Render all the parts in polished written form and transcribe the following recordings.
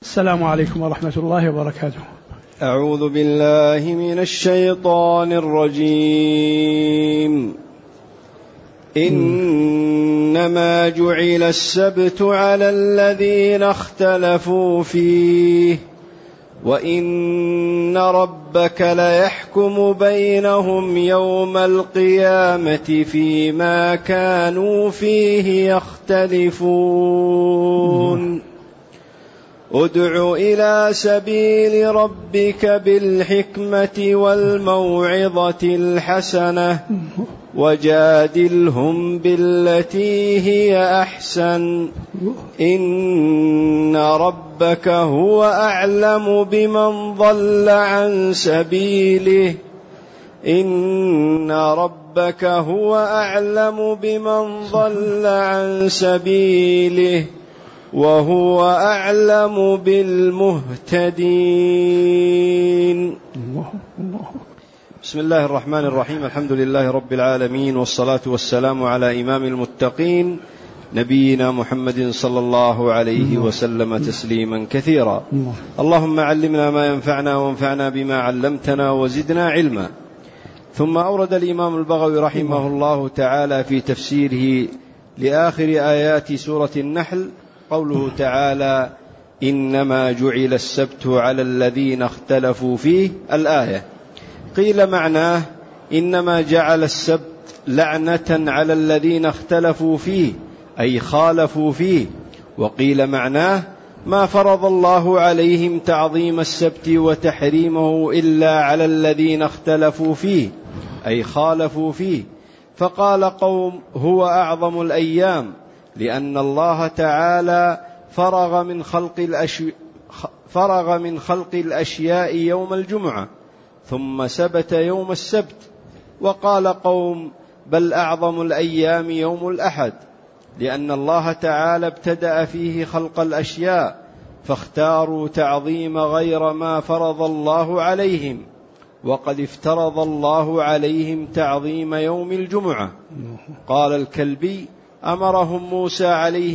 السلام عليكم ورحمة الله وبركاته. أعوذ بالله من الشيطان الرجيم. إنما جعل السبت على الذين اختلفوا فيه وإن ربك ليحكم بينهم يوم القيامة فيما كانوا فيه يختلفون. ادع إلى سبيل ربك بالحكمة والموعظة الحسنة وجادلهم بالتي هي أحسن إن ربك هو أعلم بمن ضل عن سبيله وهو أعلم بالمهتدين. بسم الله الرحمن الرحيم. الحمد لله رب العالمين، والصلاة والسلام على إمام المتقين نبينا محمد صلى الله عليه وسلم تسليما كثيرا. اللهم علمنا ما ينفعنا وانفعنا بما علمتنا وزدنا علما. ثم أورد الإمام البغوي رحمه الله تعالى في تفسيره لآخر آيات سورة النحل قوله تعالى: إنما جعل السبت على الذين اختلفوا فيه، الآية. قيل معناه إنما جعل السبت لعنة على الذين اختلفوا فيه أي خالفوا فيه. وقيل معناه ما فرض الله عليهم تعظيم السبت وتحريمه إلا على الذين اختلفوا فيه أي خالفوا فيه. فقال قوم هو أعظم الأيام، لأن الله تعالى فرغ من خلق الأشياء يوم الجمعة ثم سبت يوم السبت. وقال قوم بل أعظم الأيام يوم الأحد، لأن الله تعالى ابتدأ فيه خلق الأشياء فاختاروا تعظيم غير ما فرض الله عليهم، وقد افترض الله عليهم تعظيم يوم الجمعة. قال الكلبي أمرهم موسى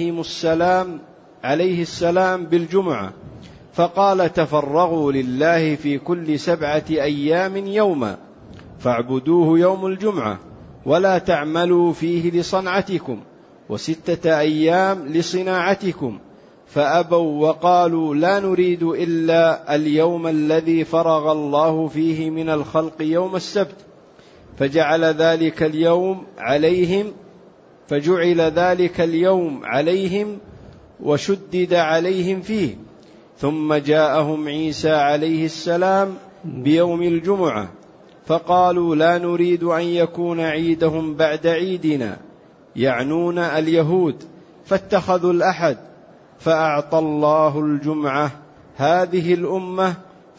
عليه السلام بالجمعة، فقال تفرغوا لله في كل 7 أيام يوما فاعبدوه يوم الجمعة ولا تعملوا فيه لصنعتكم، و6 أيام لصناعتكم. فأبوا وقالوا لا نريد إلا اليوم الذي فرغ الله فيه من الخلق يوم السبت، فجعل ذلك اليوم عليهم وشدد عليهم فيه. ثم جاءهم عيسى عليه السلام بيوم الجمعة فقالوا لا نريد أن يكون عيدهم بعد عيدنا، يعنون اليهود، فاتخذوا الأحد. فأعطى الله الجمعة هذه الأمة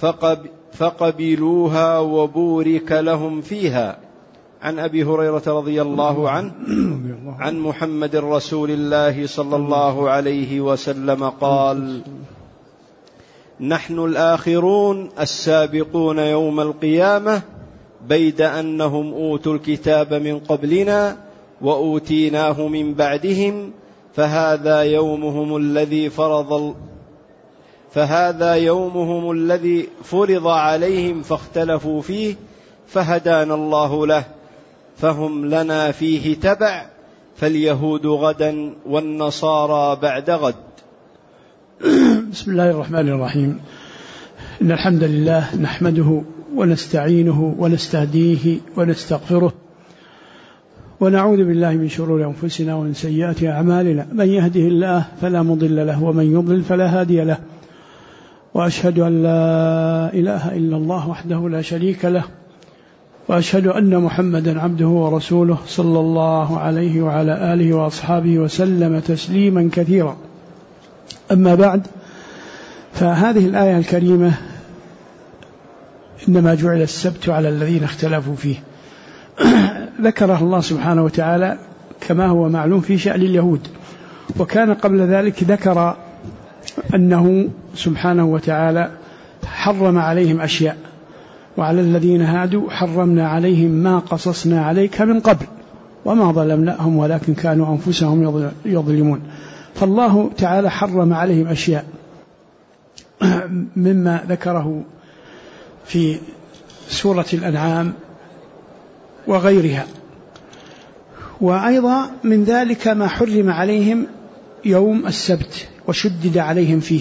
فقبلوها وبورك لهم فيها. عن أبي هريرة رضي الله عنه عن محمد رسول الله صلى الله عليه وسلم قال: نحن الآخرون السابقون يوم القيامة، بيد أنهم أوتوا الكتاب من قبلنا وأوتيناه من بعدهم، فهذا يومهم الذي فرض عليهم فاختلفوا فيه، فهدانا الله له، فهم لنا فيه تبع، فاليهود غدا والنصارى بعد غد. بسم الله الرحمن الرحيم. إن الحمد لله نحمده ونستعينه ونستهديه ونستغفره، ونعوذ بالله من شرور أنفسنا ومن سيئات أعمالنا. من يهده الله فلا مضل له ومن يضلل فلا هادي له، وأشهد أن لا إله إلا الله وحده لا شريك له، وأشهد أن محمدا عبده ورسوله صلى الله عليه وعلى آله وأصحابه وسلم تسليما كثيرا. أما بعد، فهذه الآية الكريمة إنما جعل السبت على الذين اختلفوا فيه ذكره الله سبحانه وتعالى كما هو معلوم في شأن اليهود، وكان قبل ذلك ذكر أنه سبحانه وتعالى حرم عليهم أشياء، وعلى الذين هادوا حرمنا عليهم ما قصصنا عليك من قبل وما ظلمناهم ولكن كانوا أنفسهم يظلمون. فالله تعالى حرم عليهم أشياء مما ذكره في سورة الأنعام وغيرها. وأيضا من ذلك ما حرم عليهم يوم السبت وشدد عليهم فيه،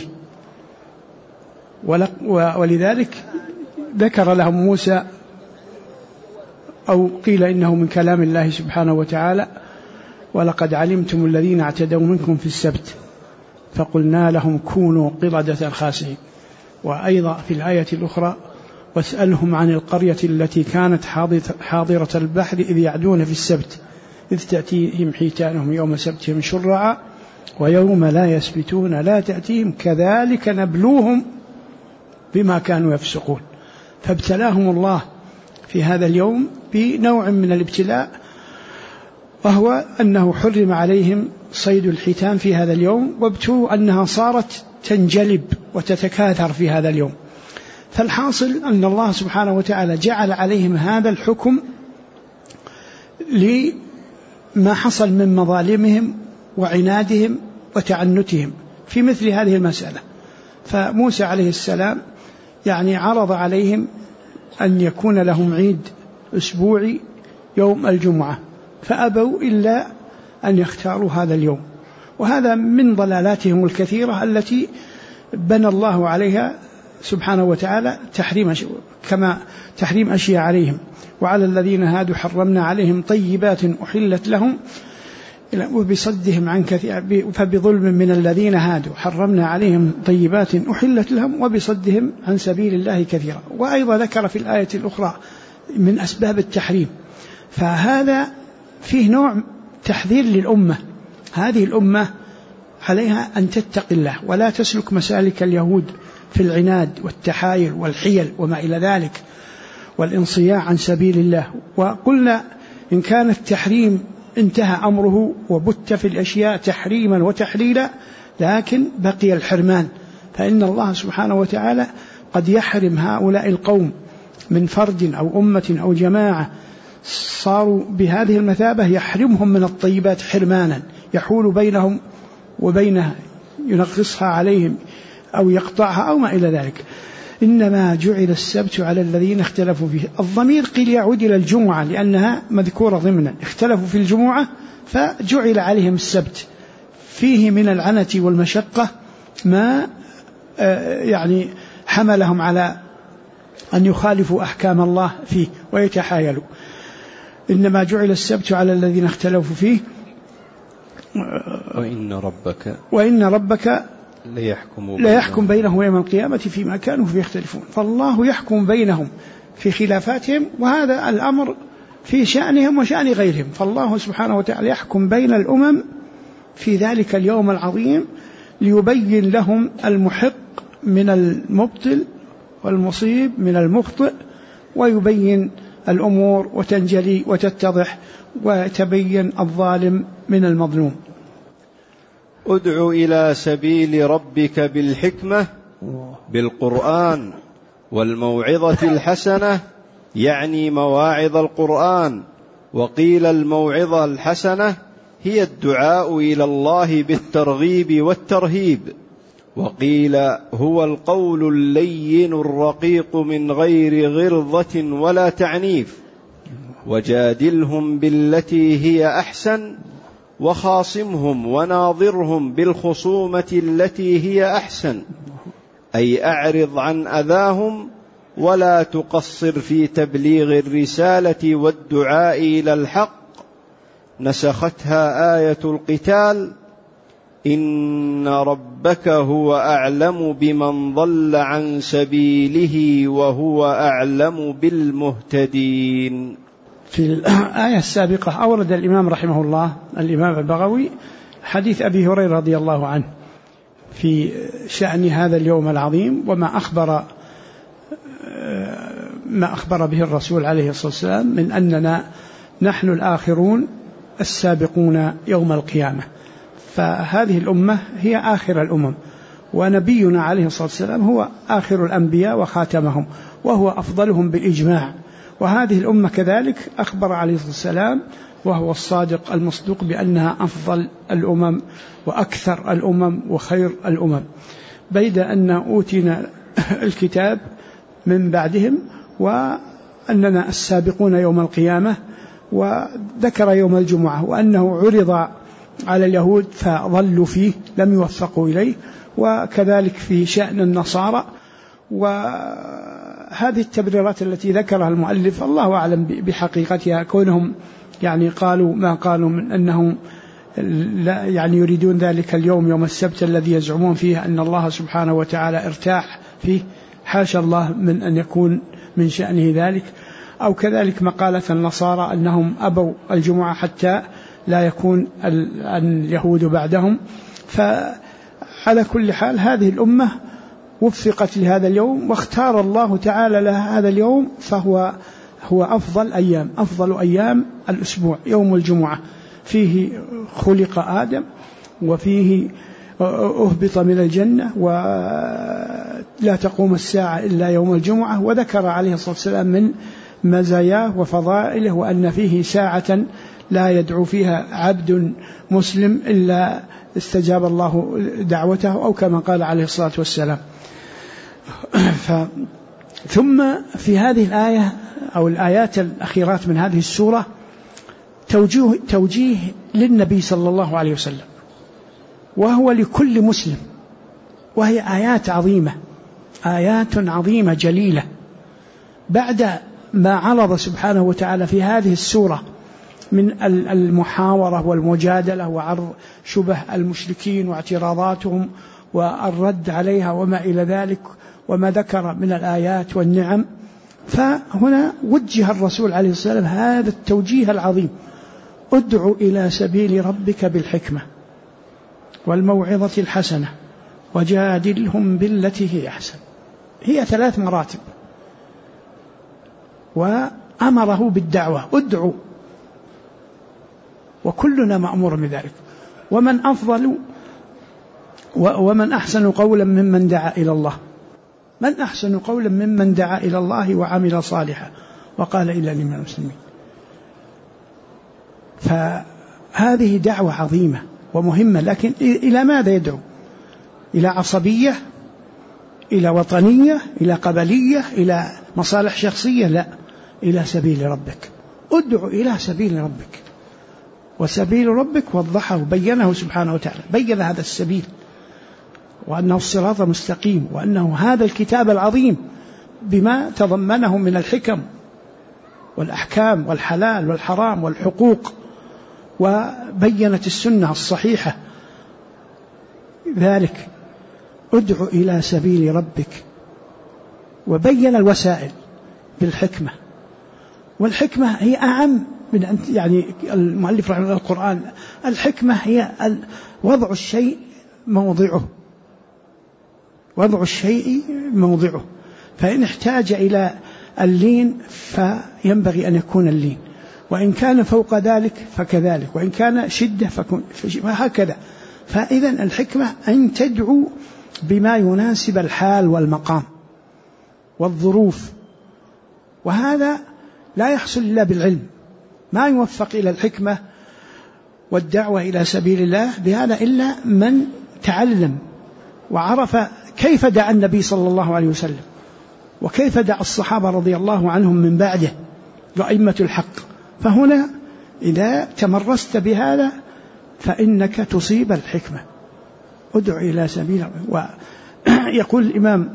ولذلك ذكر لهم موسى، أو قيل إنه من كلام الله سبحانه وتعالى: ولقد علمتم الذين اعتدوا منكم في السبت فقلنا لهم كونوا قردة خاسئين. وأيضا في الآية الأخرى: واسألهم عن القرية التي كانت حاضرة البحر إذ يعدون في السبت إذ تأتيهم حيتانهم يوم سبتهم شرعا ويوم لا يسبتون لا تأتيهم كذلك نبلوهم بما كانوا يفسقون. فابتلاهم الله في هذا اليوم بنوع من الابتلاء، وهو أنه حرم عليهم صيد الحيتان في هذا اليوم، وابتلوا أنها صارت تنجلب وتتكاثر في هذا اليوم. فالحاصل أن الله سبحانه وتعالى جعل عليهم هذا الحكم لما حصل من مظالمهم وعنادهم وتعنتهم في مثل هذه المسألة. فموسى عليه السلام عرض عليهم أن يكون لهم عيد أسبوعي يوم الجمعة، فأبوا إلا أن يختاروا هذا اليوم. وهذا من ضلالاتهم الكثيرة التي بنى الله عليها سبحانه وتعالى كما تحريم أشياء عليهم. وعلى الذين هادوا حرمنا عليهم طيبات أحلت لهم وبصدهم عن كثير، فبظلم من الذين هادوا حرمنا عليهم طيبات أحلت لهم وبصدهم عن سبيل الله كثيرا. وأيضا ذكر في الآية الأخرى من أسباب التحريم. فهذا فيه نوع تحذير للأمة. هذه الأمة عليها أن تتقي الله ولا تسلك مسالك اليهود في العناد والتحايل والحيل وما إلى ذلك والانصياع عن سبيل الله. وقلنا إن كان التحريم انتهى أمره وبت في الأشياء تحريما وتحليلا، لكن بقي الحرمان، فإن الله سبحانه وتعالى قد يحرم هؤلاء القوم من فرد أو أمة أو جماعة صاروا بهذه المثابة، يحرمهم من الطيبات حرمانا يحول بينهم وبينها، ينقصها عليهم أو يقطعها أو ما إلى ذلك. إنما جعل السبت على الذين اختلفوا فيه. الضمير قيل يعود إلى الجمعة لأنها مذكورة ضمنا، اختلفوا في الجمعة فجعل عليهم السبت، فيه من العنة والمشقة ما حملهم على أن يخالفوا أحكام الله فيه ويتحايلوا. إنما جعل السبت على الذين اختلفوا فيه وإن ربك ليحكم بينهم يوم القيامة فيما كانوا فيه يختلفون. فالله يحكم بينهم في خلافاتهم، وهذا الأمر في شأنهم وشأن غيرهم. فالله سبحانه وتعالى يحكم بين الأمم في ذلك اليوم العظيم ليبين لهم المحق من المبطل والمصيب من المخطئ، ويبين الأمور وتنجلي وتتضح وتبين الظالم من المظلوم. ادع إلى سبيل ربك بالحكمة بالقرآن والموعظة الحسنة، يعني مواعظ القرآن. وقيل الموعظة الحسنة هي الدعاء إلى الله بالترغيب والترهيب، وقيل هو القول اللين الرقيق من غير غرضة ولا تعنيف. وجادلهم بالتي هي أحسن وخاصمهم وناظرهم بالخصومة التي هي أحسن، أي أعرض عن أذاهم ولا تقصر في تبليغ الرسالة والدعاء إلى الحق. نسختها آية القتال: إن ربك هو أعلم بمن ضل عن سبيله وهو أعلم بالمهتدين. في الآية السابقة أورد الإمام رحمه الله الإمام البغوي حديث أبي هريرة رضي الله عنه في شأن هذا اليوم العظيم، وما أخبر به الرسول عليه الصلاة والسلام من أننا نحن الآخرون السابقون يوم القيامة. فهذه الأمة هي آخر الأمم، ونبينا عليه الصلاة والسلام هو آخر الأنبياء وخاتمهم، وهو أفضلهم بالإجماع. وهذه الأمة كذلك أخبر عليه الصلاة والسلام وهو الصادق المصدوق بأنها أفضل الأمم وأكثر الأمم وخير الأمم. بيد أن أوتينا الكتاب من بعدهم وأننا السابقون يوم القيامة، وذكر يوم الجمعة وأنه عرض على اليهود فظلوا فيه لم يوفقوا إليه، وكذلك في شأن النصارى. وهذه التبريرات التي ذكرها المؤلف الله أعلم بحقيقتها، كونهم يعني قالوا ما قالوا من أنهم لا يعني يريدون ذلك اليوم يوم السبت الذي يزعمون فيه أن الله سبحانه وتعالى ارتاح فيه، حاشا الله من أن يكون من شأنه ذلك. أو كذلك مقالة النصارى أنهم أبوا الجمعة حتى لا يكون اليهود بعدهم. فعلى كل حال هذه الأمة وفقت لهذا اليوم واختار الله تعالى لها هذا اليوم، فهو أفضل أيام الأسبوع يوم الجمعة، فيه خلق آدم وفيه أهبط من الجنة ولا تقوم الساعة إلا يوم الجمعة. وذكر عليه الصلاة والسلام من مزاياه وفضائله وأن فيه ساعة لا يدعو فيها عبد مسلم إلا استجاب الله دعوته، أو كما قال عليه الصلاة والسلام. ثم في هذه الآية أو الآيات الأخيرات من هذه السورة توجيه للنبي صلى الله عليه وسلم، وهو لكل مسلم، وهي آيات عظيمة جليلة. بعد ما عرض سبحانه وتعالى في هذه السورة من المحاورة والمجادلة وعرض شبه المشركين واعتراضاتهم والرد عليها وما إلى ذلك، وما ذكر من الآيات والنعم، فهنا وجه الرسول عليه الصلاة والسلام هذا التوجيه العظيم: ادع إلى سبيل ربك بالحكمة والموعظة الحسنة وجادلهم بالتي هي أحسن. هي 3 مراتب، وأمره بالدعوة: ادعوا، وكلنا مأمور بذلك. ومن أفضل ومن أحسن قولا ممن دعا إلى الله، من أحسن قولا ممن دعا إلى الله وعمل صالحا وقال إنني من المسلمين. فهذه دعوة عظيمة ومهمة، لكن إلى ماذا يدعو؟ إلى عصبية، إلى وطنية، إلى قبلية، إلى مصالح شخصية؟ لا، إلى سبيل ربك. ادعو إلى سبيل ربك. وسبيل ربك وضحه بينه سبحانه وتعالى، بين هذا السبيل وأنه الصراط مستقيم، وأنه هذا الكتاب العظيم بما تضمنه من الحكم والأحكام والحلال والحرام والحقوق، وبينت السنة الصحيحة ذلك. ادع إلى سبيل ربك، وبين الوسائل بالحكمة. والحكمة هي أعم من أن يعني المؤلف رحمه الله القرآن، الحكمة هي وضع الشيء موضعه، وضع الشيء موضعه. فإن احتاج إلى اللين فينبغي أن يكون اللين، وإن كان فوق ذلك فكذلك، وإن كان شدة فهكذا. فإذا الحكمة أن تدعو بما يناسب الحال والمقام والظروف، وهذا لا يحصل إلا بالعلم. ما يوفق إلى الحكمة والدعوة إلى سبيل الله بهذا إلا من تعلم وعرف كيف دعا النبي صلى الله عليه وسلم، وكيف دعا الصحابة رضي الله عنهم من بعده وأئمة الحق. فهنا إذا تمرست بهذا فإنك تصيب الحكمة. ادع إلى سبيل. ويقول الإمام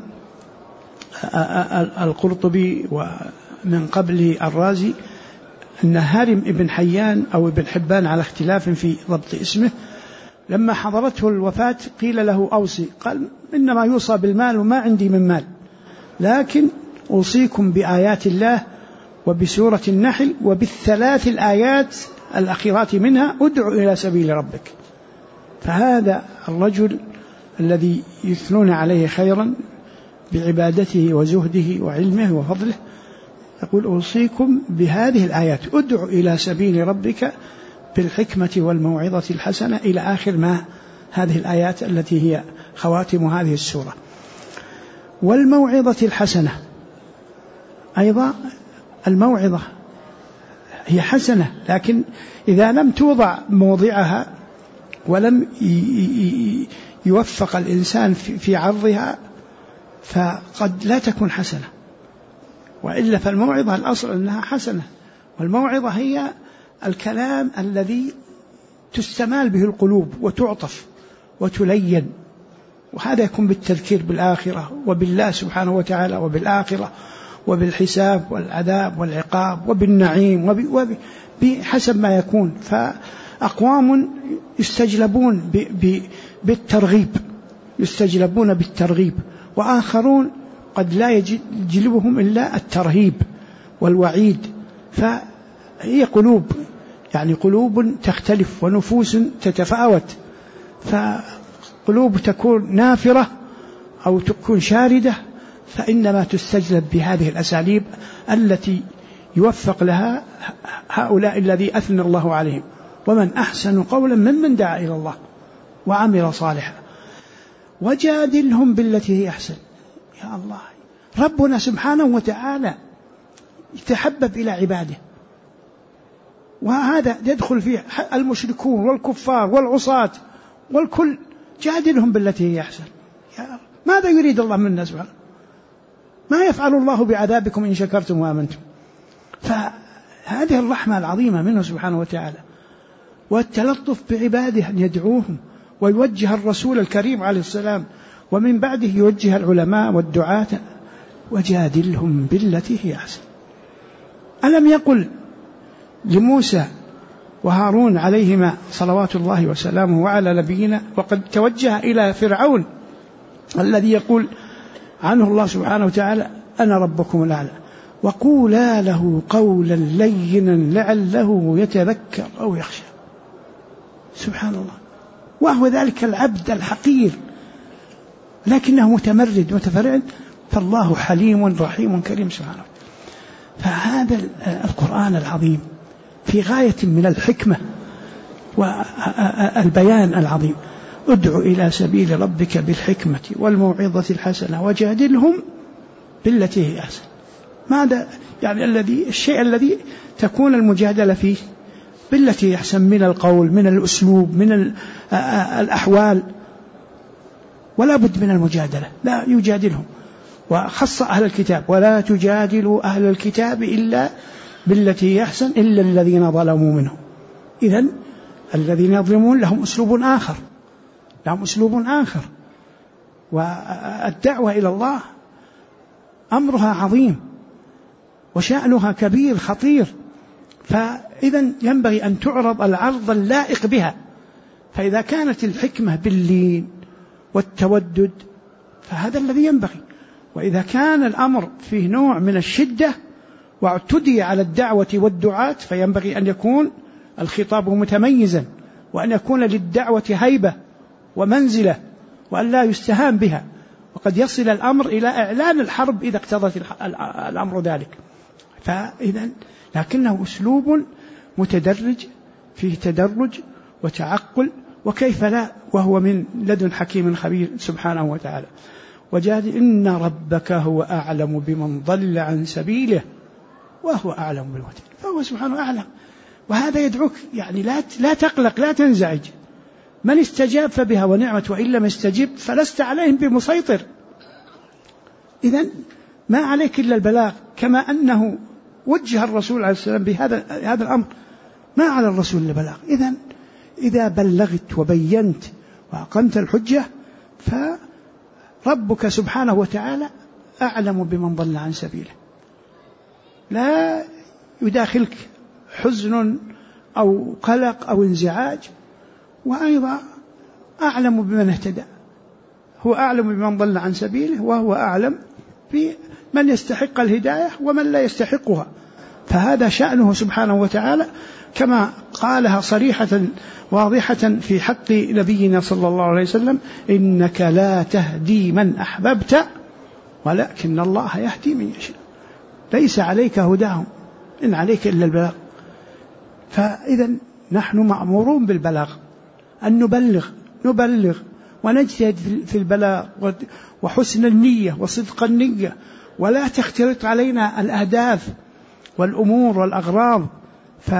القرطبي ومن قبله الرازي أن هارم ابن حيان أو ابن حبان على اختلاف في ضبط اسمه لما حضرته الوفاة قيل له أوصي، قال إنما يوصى بالمال وما عندي من مال، لكن أوصيكم بآيات الله وبسورة النحل وبالثلاث الآيات الأخيرات منها ادع إلى سبيل ربك. فهذا الرجل الذي يثنون عليه خيرا بعبادته وزهده وعلمه وفضله يقول أوصيكم بهذه الآيات: ادع إلى سبيل ربك بالحكمة والموعظة الحسنة، إلى آخر ما هذه الآيات التي هي خواتم هذه السورة. والموعظة الحسنة أيضا، الموعظة هي حسنة، لكن إذا لم توضع موضعها ولم يوفق الإنسان في عرضها فقد لا تكون حسنة، وإلا فالموعظة الأصل أنها حسنة، والموعظة هي الكلام الذي تستمال به القلوب وتعطف وتلين، وهذا يكون بالتذكير بالآخرة وبالله سبحانه وتعالى وبالآخرة وبالحساب والعذاب والعقاب وبالنعيم بحسب ما يكون. فأقوام يستجلبون بالترغيب، وآخرون قد لا يجلبهم إلا الترهيب والوعيد. فهي قلوب، يعني قلوب تختلف ونفوس تتفاوت، فقلوب تكون نافرة أو تكون شاردة، فإنما تستجلب بهذه الأساليب التي يوفق لها هؤلاء الذي أثنى الله عليهم. ومن أحسن قولا ممن دعا إلى الله وعمل صالحا وجادلهم بالتي هي أحسن. يا الله، ربنا سبحانه وتعالى يتحبب إلى عباده، وهذا يدخل فيه المشركون والكفار والعصاة والكل، جادلهم بالتي هي أحسن. ماذا يريد الله منا سبحانه؟ ما يفعل الله بعذابكم إن شكرتم وآمنتم. فهذه الرحمة العظيمة منه سبحانه وتعالى، والتلطف بعباده أن يدعوهم ويوجه الرسول الكريم عليه السلام، ومن بعده يوجه العلماء والدعاة، وجادلهم بالتي هي أحسن. ألم يقل لموسى وهارون عليهما صلوات الله وسلامه وعلى نبينا، وقد توجه إلى فرعون الذي يقول عنه الله سبحانه وتعالى أنا ربكم الأعلى، وقولا له قولا لينا لعله يتذكر أو يخشى. سبحان الله، وهو ذلك العبد الحقير لكنه متمرد متفرد، فالله حليم رحيم كريم سبحانه. فهذا القرآن العظيم في غاية من الحكمة والبيان العظيم. ادع إلى سبيل ربك بالحكمة والموعظة الحسنة وجادلهم بالتي هي أحسن. ماذا يعني الشيء الذي تكون المجادلة فيه بالتي هي أحسن، من القول، من الأسلوب، من الأحوال، ولا بد من المجادلة. لا يجادلهم، وخص أهل الكتاب ولا تجادلوا أهل الكتاب إلا بالتي هي أحسن إلا الذين ظلموا منهم. إذن الذين يظلمون لهم أسلوب آخر، والدعوة إلى الله أمرها عظيم وشأنها كبير خطير، فإذا ينبغي أن تعرض العرض اللائق بها. فإذا كانت الحكمة باللين والتودد فهذا الذي ينبغي، وإذا كان الأمر فيه نوع من الشدة واعتدي على الدعوة والدعاة فينبغي أن يكون الخطاب متميزا، وأن يكون للدعوة هيبة ومنزلة، وأن لا يستهان بها، وقد يصل الأمر إلى إعلان الحرب إذا اقتضت الأمر ذلك. فإذا لكنه أسلوب متدرج فيه تدرج وتعقل، وكيف لا وهو من لدن حكيم خبير سبحانه وتعالى. وجاد إن ربك هو أعلم بمن ضل عن سبيله وهو أعلم بالمهتدين. فهو سبحانه أعلم، وهذا يدعوك يعني لا تقلق، لا تنزعج. من استجاب فبها ونعمت، وإن لم يستجب فلست عليهم بمسيطر. إذن ما عليك إلا البلاغ، كما أنه وجه الرسول عليه السلام بهذا الأمر، ما على الرسول إلا البلاغ. إذن إذا بلغت وبينت وأقمت الحجة فربك سبحانه وتعالى أعلم بمن ضل عن سبيله، لا يداخلك حزن أو قلق أو انزعاج. وأيضا أعلم بمن اهتدى، هو أعلم بمن ضل عن سبيله، وهو أعلم بمن يستحق الهداية ومن لا يستحقها. فهذا شأنه سبحانه وتعالى، كما قالها صريحة واضحة في حق نبينا صلى الله عليه وسلم: إنك لا تهدي من أحببت ولكن الله يهدي من يشاء، ليس عليك هداهم إن عليك إلا البلاغ. فإذا نحن مأمورون بالبلاغ، أن نبلغ ونجتهد في البلاغ وحسن النية وصدق النية، ولا تختلط علينا الأهداف والأمور والأغراض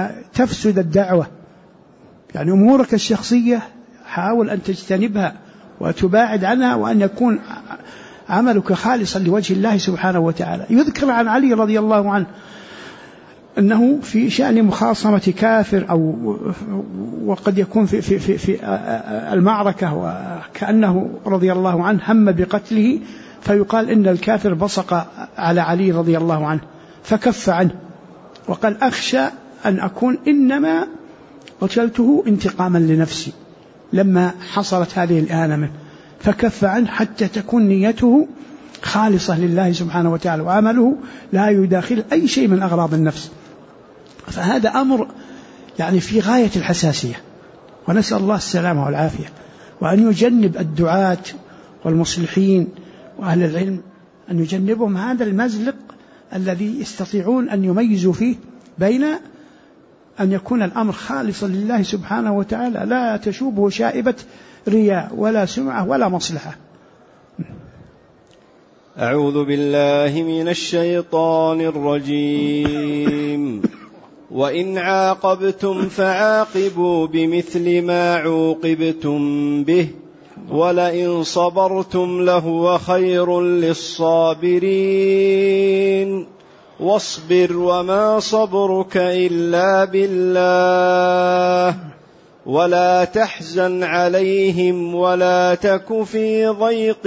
فتفسد الدعوة. يعني أمورك الشخصية حاول أن تجتنبها وتباعد عنها، وأن يكون عملك خالصا لوجه الله سبحانه وتعالى. يذكر عن علي رضي الله عنه أنه في شأن مخاصمة كافر وقد يكون في المعركة، وكأنه رضي الله عنه هم بقتله، فيقال إن الكافر بصق على علي رضي الله عنه فكف عنه، وقال أخشى أن أكون إنما قتلته انتقاما لنفسي لما حصلت هذه الإهانة منه، فكف عنه حتى تكون نيته خالصة لله سبحانه وتعالى، وعمله لا يداخل أي شيء من أغراض النفس. فهذا أمر يعني في غاية الحساسية، ونسأل الله السلامة والعافية، وأن يجنب الدعاة والمصلحين وأهل العلم أن يجنبهم هذا المزلق الذي يستطيعون أن يميزوا فيه بين أن يكون الأمر خالصا لله سبحانه وتعالى لا تشوبه شائبة رياء ولا سمعة ولا مصلحة. أعوذ بالله من الشيطان الرجيم. وإن عاقبتم فعاقبوا بمثل ما عوقبتم به ولئن صبرتم لهو خير للصابرين واصبر وما صبرك إلا بالله ولا تحزن عليهم ولا تك في ضيق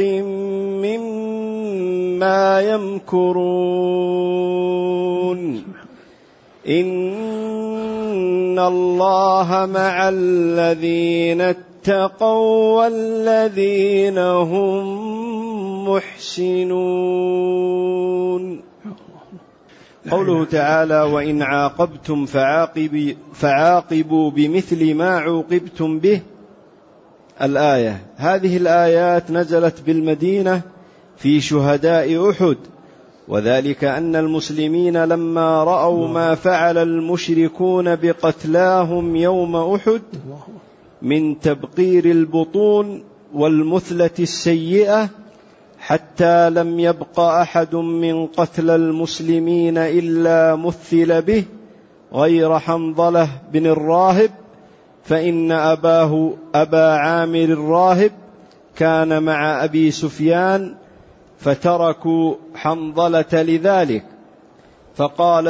مما يمكرون إن الله مع الذين اتقوا والذين هم محسنون. قوله تعالى وإن عاقبتم فعاقبوا بمثل ما عوقبتم به. الآية، هذه الآيات نزلت بالمدينة في شهداء أحد، وذلك أن المسلمين لما رأوا ما فعل المشركون بقتلاهم يوم أحد من تبقير البطون والمثلة السيئة حتى لم يبق أحد من قتل المسلمين إلا مثل به غير حنظلة بن الراهب، فإن أبا عامر الراهب كان مع أبي سفيان فتركوا حنظلة لذلك. فقال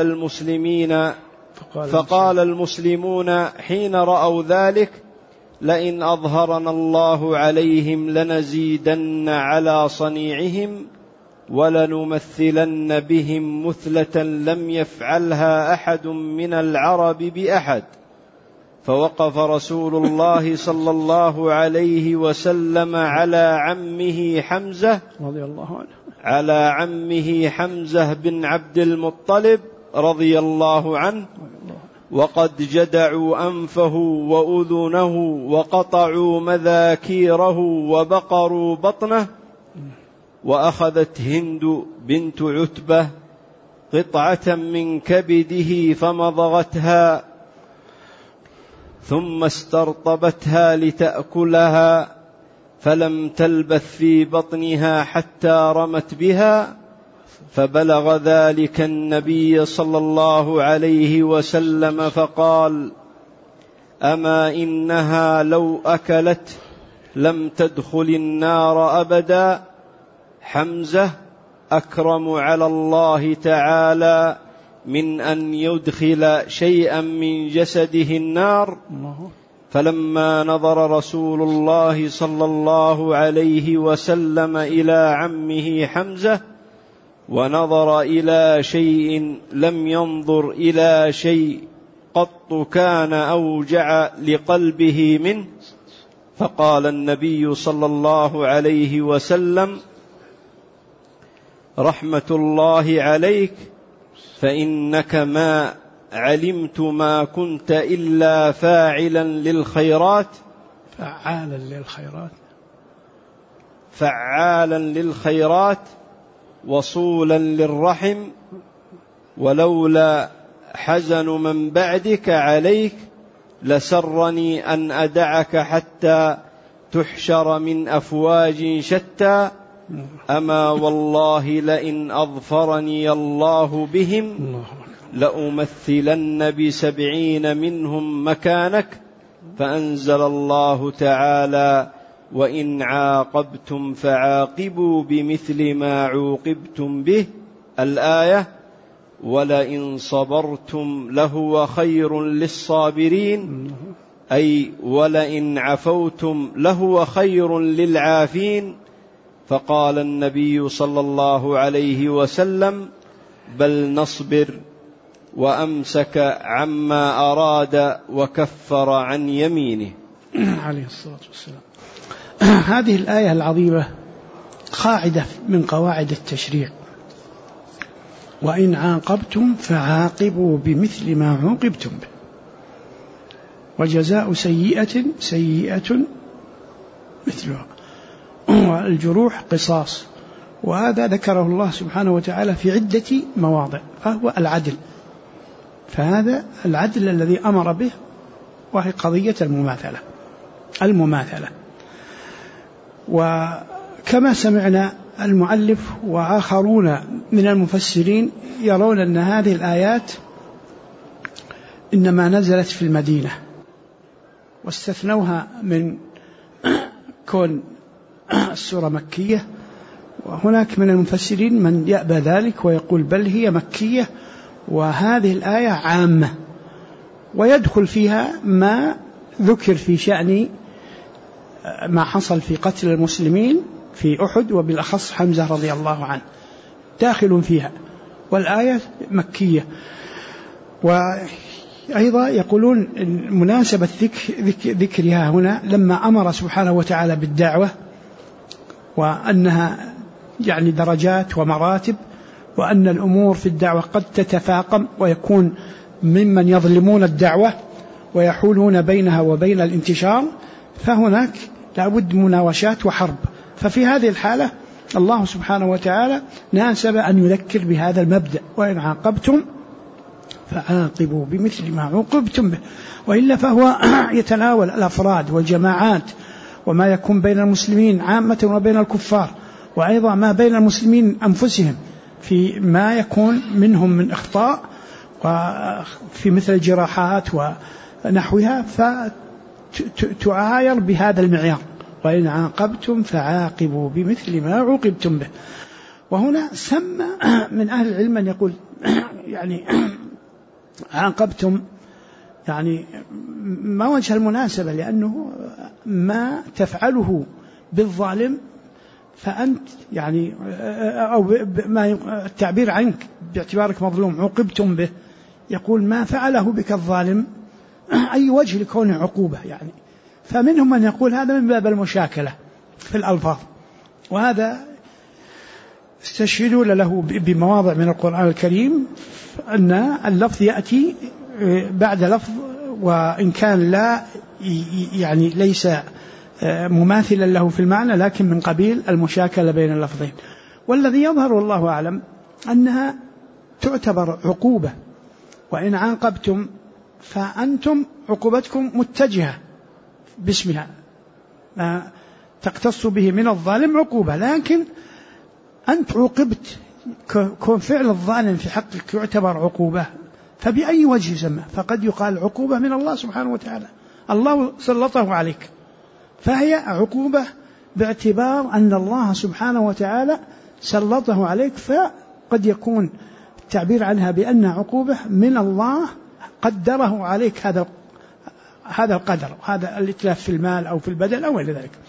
المسلمون حين رأوا ذلك لئن أظهرنا الله عليهم لنزيدن على صنيعهم ولنمثلن بهم مثلة لم يفعلها أحد من العرب بأحد. فوقف رسول الله صلى الله عليه وسلم على عمه حمزة رضي الله عنه، على عمه حمزة بن عبد المطلب رضي الله عنه، وقد جدعوا أنفه وأذنه وقطعوا مذاكيره وبقروا بطنه، وأخذت هند بنت عتبة قطعة من كبده فمضغتها ثم استرطبتها لتأكلها فلم تلبث في بطنها حتى رمت بها، فبلغ ذلك النبي صلى الله عليه وسلم فقال أما إنها لو أكلت لم تدخل النار أبدا، حمزة أكرم على الله تعالى من أن يدخل شيئا من جسده النار. فلما نظر رسول الله صلى الله عليه وسلم إلى عمه حمزة ونظر إلى شيء لم ينظر إلى شيء قط كان أوجع لقلبه منه، فقال النبي صلى الله عليه وسلم رحمة الله عليك فإنك ما علمت ما كنت إلا فاعلا للخيرات وصولا للرحم، ولولا حزن من بعدك عليك لسرني أن أدعك حتى تحشر من أفواج شتى، أما والله لئن أظفرني الله بهم لأمثلن ب70 منهم مكانك. فأنزل الله تعالى وإن عاقبتم فعاقبوا بمثل ما عوقبتم به الآية ولئن صبرتم لهو خير للصابرين، أي ولئن عفوتم لهو خير للعافين. فقال النبي صلى الله عليه وسلم بل نصبر، وأمسك عما أراد وكفر عن يمينه عليه الصلاة والسلام. هذه الآية العظيمة قاعدة من قواعد التشريع، وإن عاقبتم فعاقبوا بمثل ما عوقبتم به، وجزاء سيئة سيئة مثلها، والجروح قصاص. وهذا ذكره الله سبحانه وتعالى في عدة مواضع، فهو العدل، فهذا العدل الذي أمر به، وهي قضية المماثلة. وكما سمعنا المؤلف وآخرون من المفسرين يرون أن هذه الآيات إنما نزلت في المدينة، واستثنوها من كون السورة مكية. وهناك من المفسرين من يأبى ذلك ويقول بل هي مكية وهذه الآية عامة، ويدخل فيها ما ذكر في شأن ما حصل في قتل المسلمين في أحد، وبالأخص حمزة رضي الله عنه داخل فيها، والآية مكية. وأيضا يقولون مناسبة ذكرها هنا لما أمر سبحانه وتعالى بالدعوة، وأنها يعني درجات ومراتب، وأن الأمور في الدعوة قد تتفاقم، ويكون ممن يظلمون الدعوة ويحولون بينها وبين الانتشار، فهناك لابد مناوشات وحرب. ففي هذه الحالة الله سبحانه وتعالى ناسب أن يذكر بهذا المبدأ، وإن عاقبتم فعاقبوا بمثل ما عوقبتم به، وإلا فهو يتناول الأفراد والجماعات، وما يكون بين المسلمين عامة وبين الكفار، وأيضا ما بين المسلمين أنفسهم في ما يكون منهم من إخطاء وفي مثل الجراحات ونحوها، فتعاير بهذا المعيار، وإن عاقبتم فعاقبوا بمثل ما عوقبتم به. وهنا سمى من أهل العلم من يقول يعني عاقبتم يعني ما وجه المناسبة، لأنه ما تفعله بالظالم فأنت يعني أو ما التعبير عنك باعتبارك مظلوم عوقبتم به، يقول ما فعله بك الظالم أي وجه لكون عقوبة يعني. فمنهم من يقول هذا من باب المشاكلة في الألفاظ، وهذا استشهدوا له بمواضع من القرآن الكريم أن اللفظ يأتي بعد لفظ، وإن كان لا يعني ليس مماثلا له في المعنى، لكن من قبيل المشاكلة بين اللفظين. والذي يظهر والله أعلم أنها تعتبر عقوبة، وإن عاقبتم فأنتم عقوبتكم متجهة باسمها، ما تقتص به من الظالم عقوبة، لكن أنت عوقبت، كون فعل الظالم في حقك يعتبر عقوبة، فبأي وجه يسمى؟ فقد يقال عقوبة من الله سبحانه وتعالى، الله سلطه عليك، فهي عقوبة باعتبار أن الله سبحانه وتعالى سلطه عليك، فقد يكون التعبير عنها بأن عقوبة من الله قدره عليك هذا القدر، هذا الإتلاف في المال أو في البدن أو غير ذلك.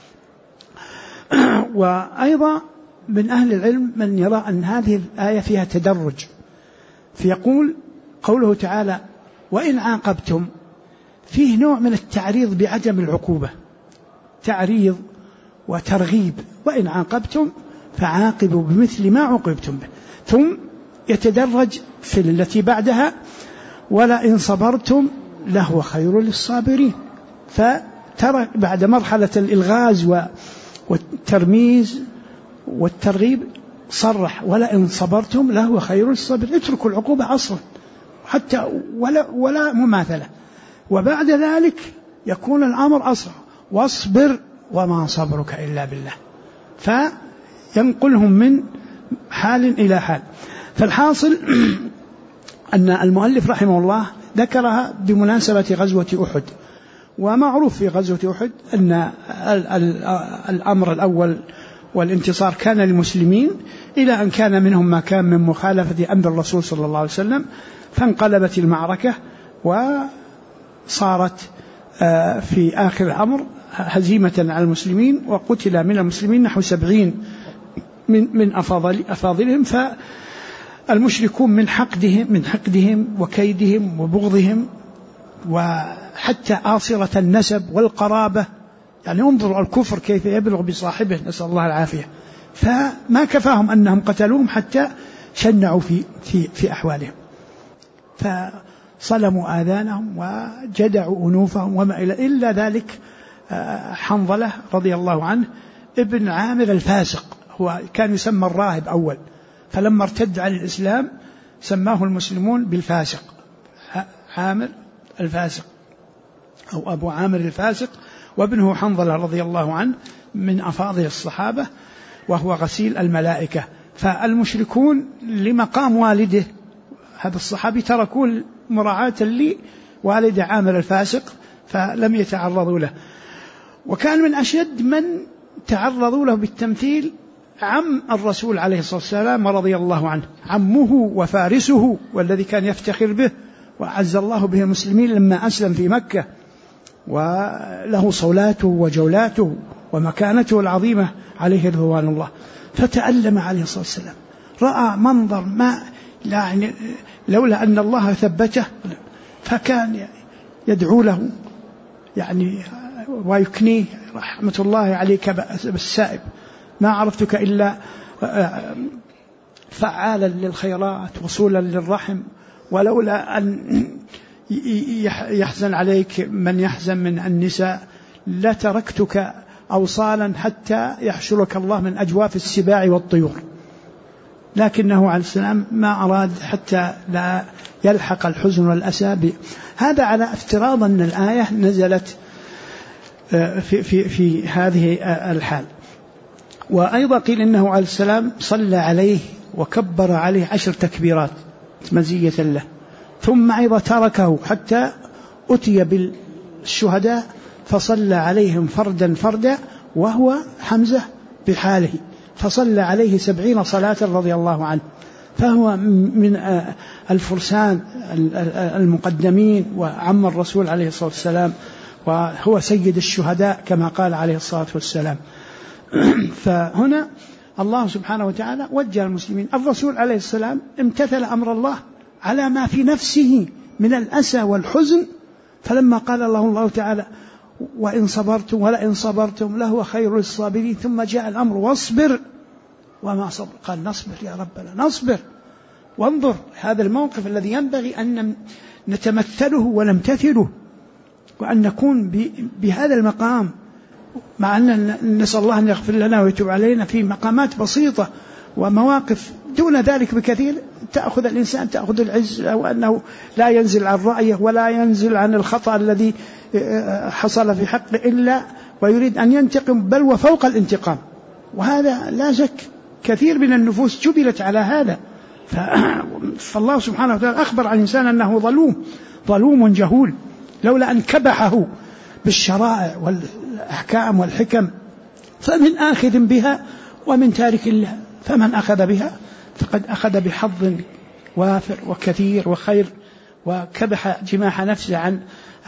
وأيضا من أهل العلم من يرى أن هذه الآية فيها تدرج، فيقول قوله تعالى وإن عاقبتم فيه نوع من التعريض بعدم العقوبة، تعريض وترغيب، وإن عاقبتم فعاقبوا بمثل ما عوقبتم به، ثم يتدرج في التي بعدها ولئن صبرتم لهو خير للصابرين. فترى بعد مرحلة الإلغاز والترميز والترغيب صرح ولئن صبرتم لهو خير للصابرين، اتركوا العقوبة أصلا حتى ولا مماثلة، وبعد ذلك يكون الأمر أسرع، واصبر وما صبرك إلا بالله، فينقلهم من حال إلى حال. فالحاصل أن المؤلف رحمه الله ذكرها بمناسبة غزوة أحد، ومعروف في غزوة أحد أن الأمر الأول والانتصار كان للمسلمين، إلى أن كان منهم ما كان من مخالفة أمر الرسول صلى الله عليه وسلم، فانقلبت المعركة وصارت في آخر الأمر هزيمة على المسلمين، وقتل من المسلمين نحو 70 من أفاضلهم. فالمشركون من حقدهم وكيدهم وبغضهم، وحتى آصرة النسب والقرابة، يعني انظروا الكفر كيف يبلغ بصاحبه، نسأل الله العافية. فما كفاهم أنهم قتلوهم حتى شنعوا في أحوالهم، فصلموا آذانهم وجدعوا أنوفهم وما إلا ذلك. حنظلة رضي الله عنه ابن عامر الفاسق، هو كان يسمى الراهب أول، فلما ارتد عن الإسلام سماه المسلمون بالفاسق، عامر الفاسق أو أبو عامر الفاسق، وابنه حنظلة رضي الله عنه من أفاضل الصحابة، وهو غسيل الملائكة. فالمشركون لمقام والده هذا الصحابي تركوا مراعاة لوالد عامر الفاسق، فلم يتعرضوا له. وكان من أشد من تعرضوا له بالتمثيل عم الرسول عليه الصلاة والسلام رضي الله عنه، عمه وفارسه والذي كان يفتخر به وأعز الله به المسلمين لما أسلم في مكة، وله صولاته وجولاته ومكانته العظيمة عليه رضوان الله. فتألم عليه الصلاة والسلام، رأى منظر ما يعني لولا أن الله ثبته، فكان يدعو له يعني ويكنيه رحمة الله عليك بالسائب، ما عرفتك إلا فعالا للخيرات وصولا للرحم، ولولا أن يحزن عليك من يحزن من النساء لتركتك أوصالا حتى يحشرك الله من أجواف السباع والطيور. لكنه عليه السلام ما أراد حتى لا يلحق الحزن والأسى. هذا على افتراض أن الآية نزلت في هذه الحال. وأيضا قيل إنه عليه السلام صلى عليه وكبر عليه 10 تكبيرات مزية له، ثم أيضا تركه حتى أتي بالشهداء فصلى عليهم فردا فردا، وهو حمزة بحاله فصلى عليه 70 صلاة رضي الله عنه. فهو من الفرسان المقدمين وعم الرسول عليه الصلاة والسلام، وهو سيد الشهداء كما قال عليه الصلاة والسلام. فهنا الله سبحانه وتعالى وجه المسلمين. الرسول عليه السلام امتثل أمر الله على ما في نفسه من الأسى والحزن، فلما قال الله تعالى وإن صبرتم ولئن صبرتم لهو خير للصابرين، ثم جاء الأمر واصبر وما صبر، قال نصبر يا ربنا نصبر. وانظر هذا الموقف الذي ينبغي أن نتمثله ونمتثله، وأن نكون بهذا المقام، مع أن نسأل الله أن يغفر لنا ويتوب علينا في مقامات بسيطة ومواقف دون ذلك بكثير تأخذ الإنسان تأخذ العز، أو أنه لا ينزل عن رأيه ولا ينزل عن الخطأ الذي حصل في حقه إلا ويريد أن ينتقم، بل وفوق الانتقام. وهذا لا شك كثير من النفوس جبلت على هذا. فالله سبحانه وتعالى أخبر عن الإنسان أنه ظلوم جهول، لولا أن كبحه بالشرائع والأحكام والحكم، فمن آخذ بها ومن تارك الله، فمن أخذ بها فقد أخذ بحظ وافر وكثير وخير، وكبح جماح نفسه عن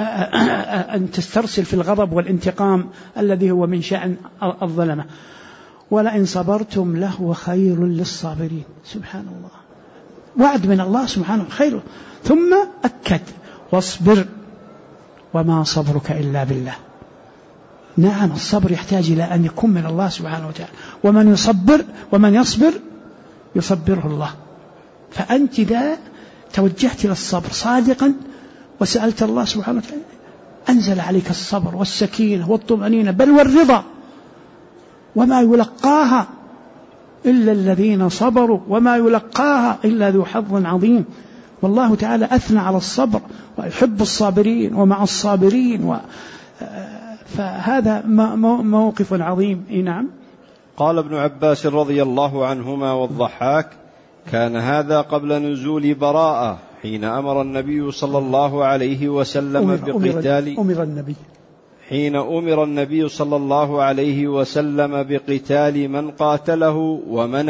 أن تسترسل في الغضب والانتقام الذي هو من شأن الظلمة. ولئن صبرتم لهو خير للصابرين. سبحان الله، وعد من الله سبحانه خير. ثم أكد واصبر وما صبرك إلا بالله. نعم الصبر يحتاج إلى أن يكون من الله سبحانه وتعالى، ومن يصبر يصبره الله. فأنت إذا توجهت إلى الصبر صادقا وسألت الله سبحانه وتعالى أنزل عليك الصبر والسكينة والطمأنينة بل والرضا، وما يلقاها إلا الذين صبروا وما يلقاها إلا ذو حظ عظيم. والله تعالى أثنى على الصبر ويحب الصابرين ومع الصابرين فهذا موقف عظيم. نعم. قال ابن عباس رضي الله عنهما والضحاك: كان هذا قبل نزول براءة، حين أمر النبي صلى الله عليه وسلم بقتال حين أمر النبي صلى الله عليه وسلم بقتال من قاتله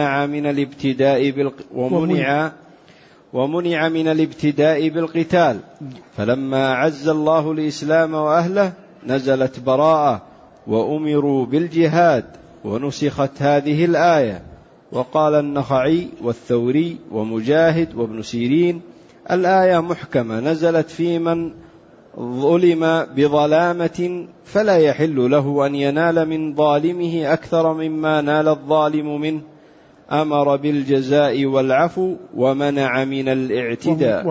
ومنع من الابتداء بالقتال، فلما أعز الله الإسلام وأهله نزلت براءة وأمروا بالجهاد ونسخت هذه الآية. وقال النخعي والثوري ومجاهد وابن سيرين: الآية محكمة نزلت في من ظلم بظلامة فلا يحل له أن ينال من ظالمه أكثر مما نال الظالم منه، أمر بالجزاء والعفو ومنع من الاعتداء.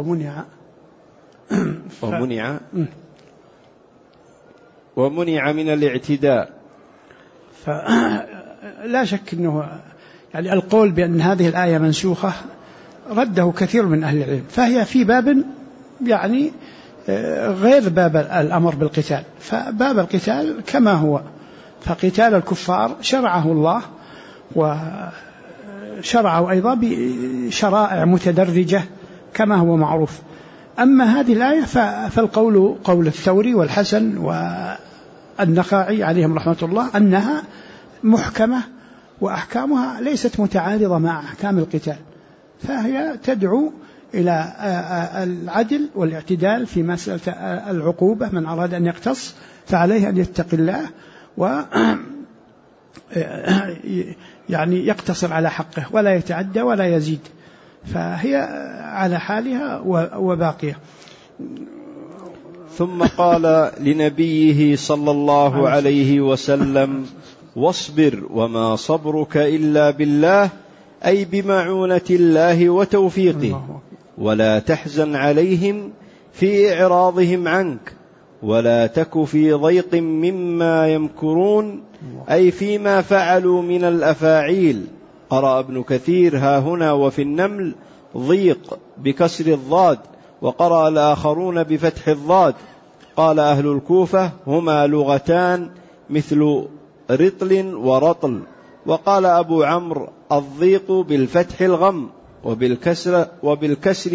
ومنع من الاعتداء. فلا شك أنه يعني القول بأن هذه الآية منسوخة رده كثير من أهل العلم، فهي في باب يعني غير باب الأمر بالقتال، فباب القتال كما هو، فقتال الكفار شرعه الله وشرعه أيضا بشرائع متدرجة كما هو معروف. أما هذه الآية فالقول قول الثوري والحسن والنخعي عليهم رحمة الله أنها محكمة وأحكامها ليست متعارضة مع أحكام القتال، فهي تدعو إلى العدل والاعتدال في مسألة العقوبة. من أراد أن يقتص فعليه أن يتقي الله يعني يقتصر على حقه ولا يتعدى ولا يزيد، فهي على حالها وباقية. ثم قال لنبيه صلى الله عليه وسلم: واصبر وما صبرك إلا بالله، أي بمعونة الله وتوفيقه، ولا تحزن عليهم في إعراضهم عنك، ولا تك في ضيق مما يمكرون، أي فيما فعلوا من الأفاعيل. قرأ ابن كثير: ها هنا وفي النمل ضيق بكسر الضاد، وقرأ الآخرون بفتح الضاد. قال أهل الكوفة: هما لغتان مثل رطل ورطل. وقال أبو عمرو: الضيق بالفتح الغم وبالكسر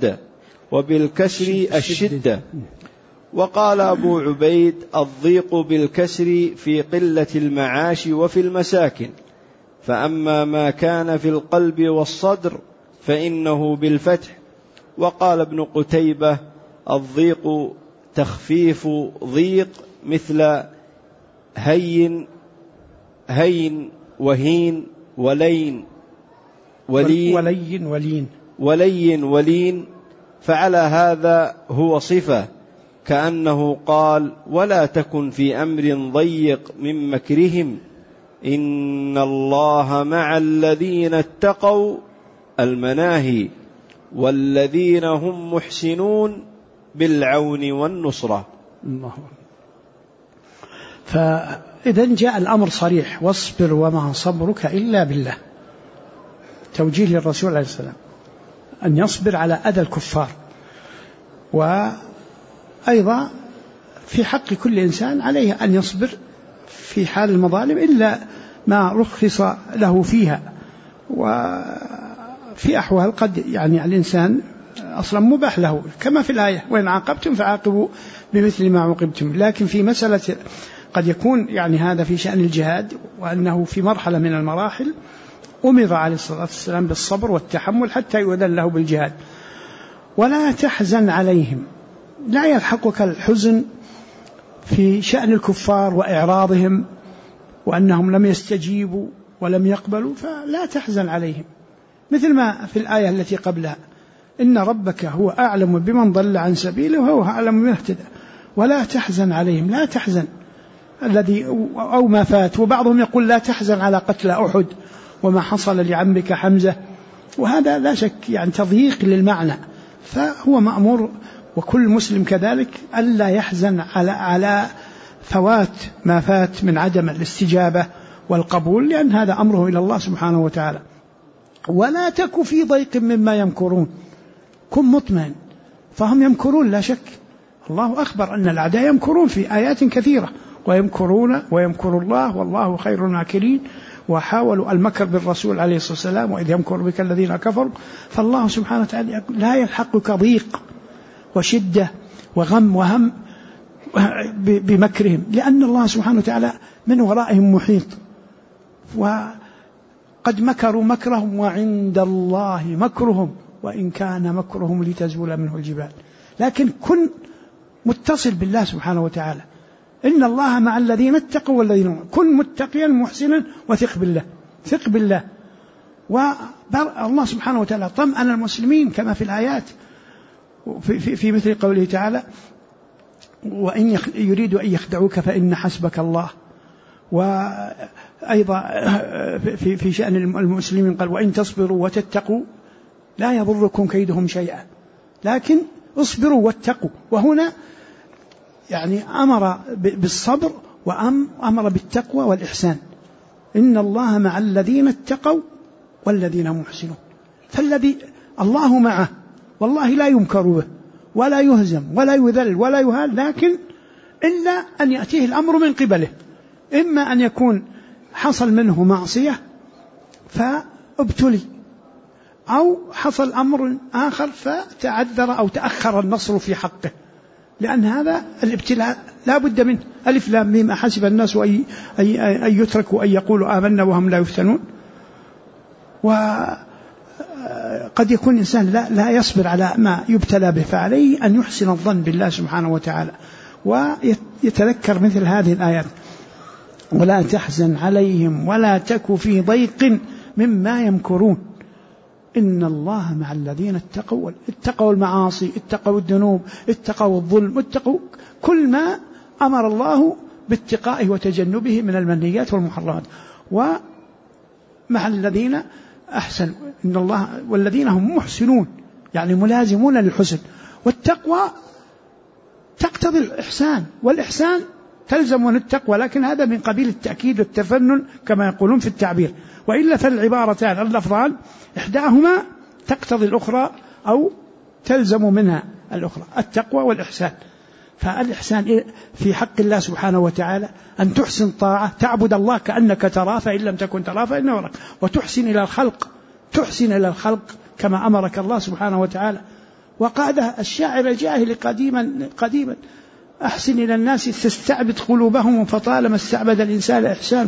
الشدة. وقال أبو عبيد: الضيق بالكسر في قلة المعاش وفي المساكن، فأما ما كان في القلب والصدر فإنه بالفتح. وقال ابن قتيبة: الضيق تخفيف ضيق مثل هين وهين ولين ولين، فعلى هذا هو صفة، كأنه قال: ولا تكن في أمر ضيق من مكرهم، إن الله مع الذين اتقوا المناهي، والذين هم محسنون بالعون والنصرة. فإذا جاء الأمر صريح: واصبر وما صبرك إلا بالله، توجيه للرسول عليه السلام أن يصبر على أذى الكفار، وأيضا في حق كل إنسان عليه أن يصبر في حال المظالم إلا ما رخص له فيها، وفي أحوال قد يعني الإنسان أصلا مباح له كما في الآية: وإن عاقبتم فعاقبوا بمثل ما عوقبتم. لكن في مسألة قد يكون يعني هذا في شأن الجهاد، وأنه في مرحلة من المراحل أمر عليه الصلاة والسلام بالصبر والتحمل حتى يؤذن له بالجهاد. ولا تحزن عليهم، لا يلحقك الحزن في شأن الكفار وإعراضهم وأنهم لم يستجيبوا ولم يقبلوا، فلا تحزن عليهم، مثل ما في الآية التي قبلها: إن ربك هو أعلم بمن ضل عن سبيله وهو أعلم بمن اهتدى. ولا تحزن عليهم، لا تحزن الذي أو ما فات. وبعضهم يقول: لا تحزن على قتل أحد وما حصل لعمك حمزة، وهذا لا شك يعني تضييق للمعنى، فهو مأمور وكل مسلم كذلك ألا يحزن على فوات ما فات من عدم الاستجابة والقبول، لأن هذا أمره إلى الله سبحانه وتعالى. ولا تك في ضيق مما يمكرون، كن مطمئن، فهم يمكرون لا شك. الله أخبر أن الأعداء يمكرون في آيات كثيرة: ويمكرون ويمكر الله والله خير الماكرين، وحاولوا المكر بالرسول عليه الصلاة والسلام: وإذ يمكر بك الذين كفروا. فالله سبحانه وتعالى لا يلحقك ضيق وشدة وغم وهم بمكرهم، لأن الله سبحانه وتعالى من ورائهم محيط، وقد مكروا مكرهم وعند الله مكرهم وإن كان مكرهم لتزول منه الجبال. لكن كن متصل بالله سبحانه وتعالى، إن الله مع الذين اتقوا والذين، كن متقيا محسنا وثق بالله، ثق بالله. والله سبحانه وتعالى طمأن المسلمين كما في الآيات في مثل قوله تعالى: وإن يريدوا أن يخدعوك فإن حسبك الله. وأيضا في شأن المسلمين قال: وإن تصبروا وتتقوا لا يضركم كيدهم شيئا، لكن اصبروا واتقوا. وهنا يعني أمر بالصبر وأمر بالتقوى والإحسان. إن الله مع الذين اتقوا والذين هم محسنون. فالذي الله معه والله لا ينكر به ولا يهزم ولا يذل ولا يهان، لكن إلا أن يأتيه الأمر من قبله، إما أن يكون حصل منه معصية فابتلي، أو حصل أمر آخر فتعذر أو تأخر النصر في حقه، لأن هذا الابتلاء لا بد منه. ألف لام ميم أحسب الناس أن يتركوا أن يقولوا آمنا وهم لا يفتنون. وقد يكون الإنسان لا يصبر على ما يبتلى به، فعليه أن يحسن الظن بالله سبحانه وتعالى ويتذكر مثل هذه الآيات: ولا تحزن عليهم ولا تك في ضيق مما يمكرون إن الله مع الذين اتقوا المعاصي، اتقوا الذنوب، اتقوا الظلم، اتقوا كل ما أمر الله باتقائه وتجنبه من المنهيات والمحرمات. ومع الذين أحسن إن الله والذين هم محسنون، يعني ملازمون للحسن. والتقوى تقتضي الإحسان، والإحسان تلزم من التقوى، لكن هذا من قبيل التأكيد والتفنن كما يقولون في التعبير. وإلا فالعبارتان اللفظان إحداهما تقتضي الأخرى أو تلزم منها الأخرى، التقوى والإحسان. فالإحسان في حق الله سبحانه وتعالى أن تحسن طاعة، تعبد الله كأنك تراه فإن لم تكن تراه فإنه يراك، وتحسن إلى الخلق، تحسن إلى الخلق كما أمرك الله سبحانه وتعالى. وقال الشاعر الجاهلي قديما: أحسن إلى الناس تستعبد قلوبهم فطالما استعبد الإنسان إحسان.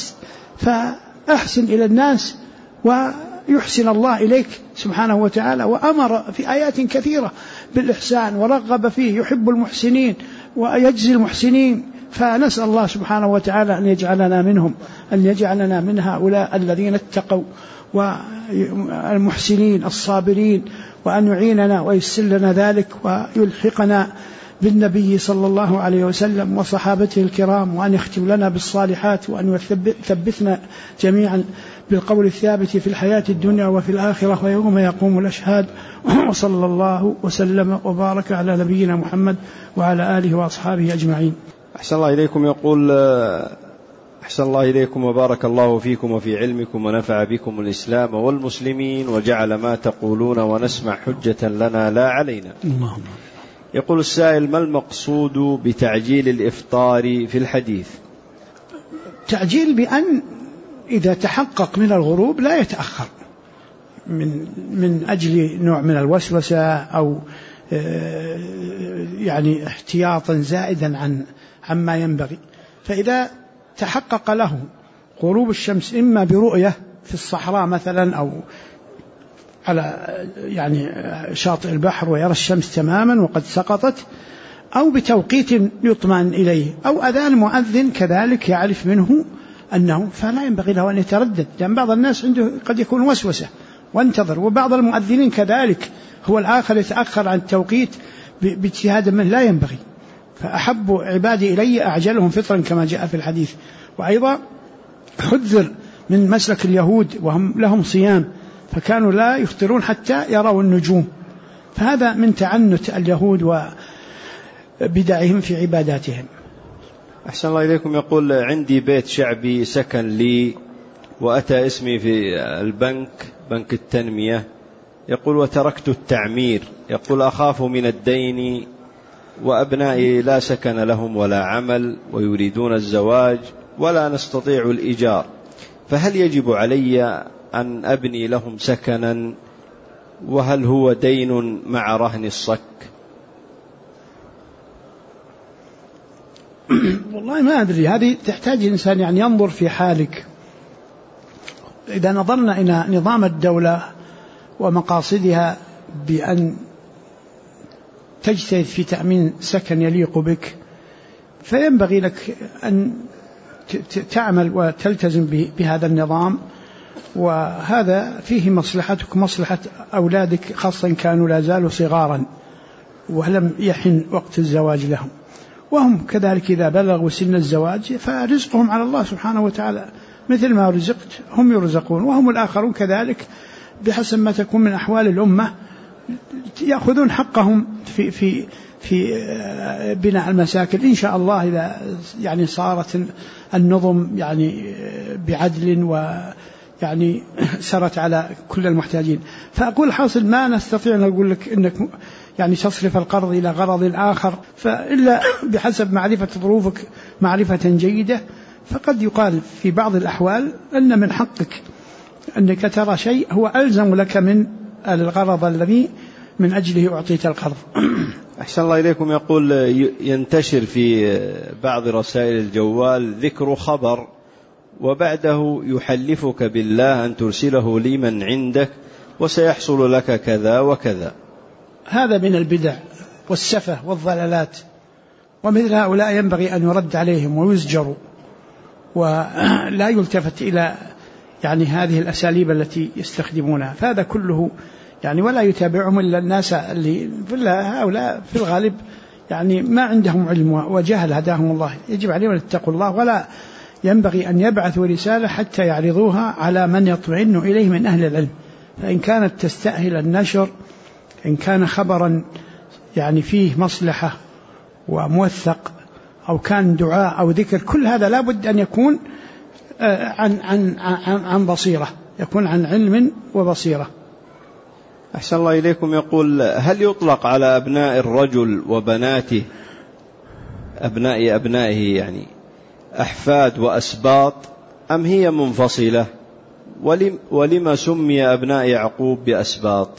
فأحسن إلى الناس ويحسن الله إليك سبحانه وتعالى. وأمر في آيات كثيرة بالإحسان ورغب فيه، يحب المحسنين ويجزي المحسنين. فنسأل الله سبحانه وتعالى أن يجعلنا منهم، أن يجعلنا من هؤلاء الذين اتقوا والمحسنين الصابرين، وأن يعيننا ويسر لنا ذلك ويلحقنا بالنبي صلى الله عليه وسلم وصحابته الكرام، وأن يختم لنا بالصالحات، وأن يثبتنا جميعا بالقول الثابت في الحياة الدنيا وفي الآخرة ويوم يقوم الأشهاد. وصلى الله وسلم وبارك على نبينا محمد وعلى آله وأصحابه أجمعين. أحسن الله إليكم. يقول: أحسن الله إليكم وبارك الله فيكم وفي علمكم ونفع بكم الإسلام والمسلمين وجعل ما تقولون ونسمع حجة لنا لا علينا. اللهم. يقول السائل: ما المقصود بتعجيل الإفطار في الحديث؟ تعجيل بأن إذا تحقق من الغروب لا يتأخر من أجل نوع من الوسوسة أو يعني احتياطا زائدا عما ينبغي. فإذا تحقق له غروب الشمس إما برؤية في الصحراء مثلا أو على يعني شاطئ البحر ويرى الشمس تماما وقد سقطت، أو بتوقيت يطمئن إليه، أو أذان مؤذن كذلك يعرف منه أنه، فلا ينبغي له أن يتردد، لأن بعض الناس عنده قد يكون وسوسة وانتظر، وبعض المؤذنين كذلك هو الآخر يتأخر عن التوقيت باجتهاد من لا ينبغي. فأحب عبادي إلي أعجلهم فطرا كما جاء في الحديث. وأيضا حذر من مسلك اليهود وهم لهم صيام، فكانوا لا يفطرون حتى يروا النجوم، فهذا من تعنت اليهود وبدعهم في عباداتهم. أحسن الله إليكم. يقول: عندي بيت شعبي سكن لي وأتى اسمي في البنك، بنك التنمية، يقول: وتركت التعمير، يقول: أخاف من الدين وأبنائي لا سكن لهم ولا عمل ويريدون الزواج ولا نستطيع الإيجار، فهل يجب علي أن أبني لهم سكنا؟ وهل هو دين مع رهن الصك؟ والله ما أدري، هذه تحتاج الإنسان يعني ينظر في حالك. إذا نظرنا إلى نظام الدولة ومقاصدها بأن تجتهد في تأمين سكن يليق بك، فينبغي لك أن تعمل وتلتزم بهذا النظام، وهذا فيه مصلحتك مصلحة أولادك، خاصة كانوا لا زالوا صغارا ولم يحن وقت الزواج لهم، وهم كذلك إذا بلغوا سن الزواج فرزقهم على الله سبحانه وتعالى، مثل ما رزقت هم يرزقون، وهم الآخرون كذلك بحسب ما تكون من أحوال الأمة يأخذون حقهم في بناء المساكن إن شاء الله، إذا يعني صارت النظم يعني بعدل ويعني سرت على كل المحتاجين. فأقول حاصل ما نستطيع أن نقول لك إنك يعني تصرف القرض إلى غرض آخر، فإلا بحسب معرفة ظروفك معرفة جيدة، فقد يقال في بعض الأحوال أن من حقك أنك ترى شيء هو ألزم لك من الغرض الذي من أجله أعطيت القرض. أحسن الله إليكم. يقول ينتشر في بعض رسائل الجوال ذكر خبر وبعده يحلفك بالله أن ترسله لمن عندك وسيحصل لك كذا وكذا. هذا من البدع والسفة والضلالات، ومثل هؤلاء ينبغي أن يرد عليهم ويزجروا، ولا يلتفت إلى يعني هذه الأساليب التي يستخدمونها، فهذا كله يعني ولا يتابعهم إلا الناس اللي هؤلاء في الغالب يعني ما عندهم علم وجهل هداهم الله. يجب عليهم أن يتقوا الله، ولا ينبغي أن يبعثوا رسالة حتى يعرضوها على من يطمئن إليه من أهل العلم، فإن كانت تستأهل النشر، إن كان خبرا يعني فيه مصلحة وموثق، أو كان دعاء أو ذكر، كل هذا لا بد أن يكون عن بصيرة، يكون عن علم وبصيرة. أحسن الله إليكم. يقول هل يطلق على أبناء الرجل وبناته أبنائه يعني أحفاد وأسباط، أم هي منفصلة؟ ولما سمي أبناء يعقوب بأسباط؟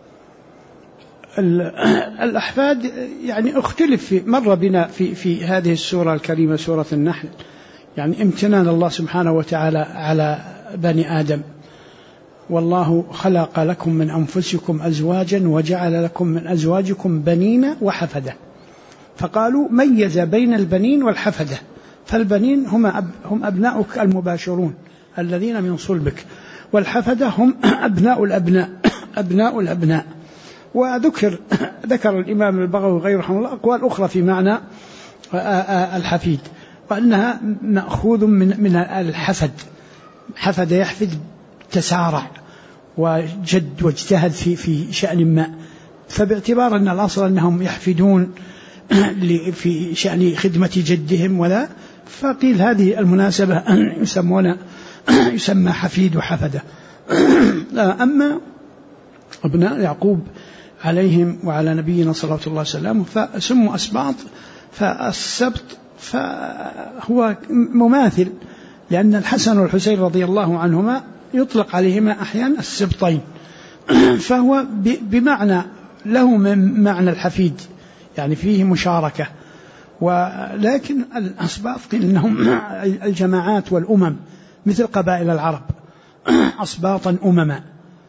الأحفاد يعني اختلف مر بنا في هذه السورة الكريمة سورة النحل، يعني امتنان الله سبحانه وتعالى على بني آدم، والله خلق لكم من أنفسكم أزواجا وجعل لكم من أزواجكم بنين وحفدة، فقالوا ميز بين البنين والحفدة، فالبنين هم أبناؤك المباشرون الذين من صلبك، والحفدة هم أبناء الأبناء. وذكر الإمام البغوي غير رحمه الله أقوال أخرى في معنى الحفيد، وأنها مأخوذ من الحفد، حفد يحفد تسارع وجد واجتهد في شأن ما، فباعتبار أن الأصل أنهم يحفدون في شأن خدمة جدهم ولا، فقيل هذه المناسبة أن يسمى حفيد وحفدة. أما ابناء يعقوب عليهم وعلى نبينا صلى الله عليه وسلم فسموا أسباط، فالسبط فهو مماثل، لأن الحسن والحسين رضي الله عنهما يطلق عليهما أحيانا السبطين، فهو بمعنى له من معنى الحفيد، يعني فيه مشاركة. ولكن الأسباط قيل إنهم الجماعات والأمم مثل قبائل العرب أسباطا أمما،